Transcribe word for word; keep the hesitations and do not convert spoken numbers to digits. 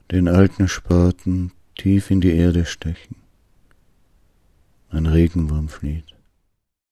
den alten Spaten tief in die Erde stechen. Ein Regenwurm flieht.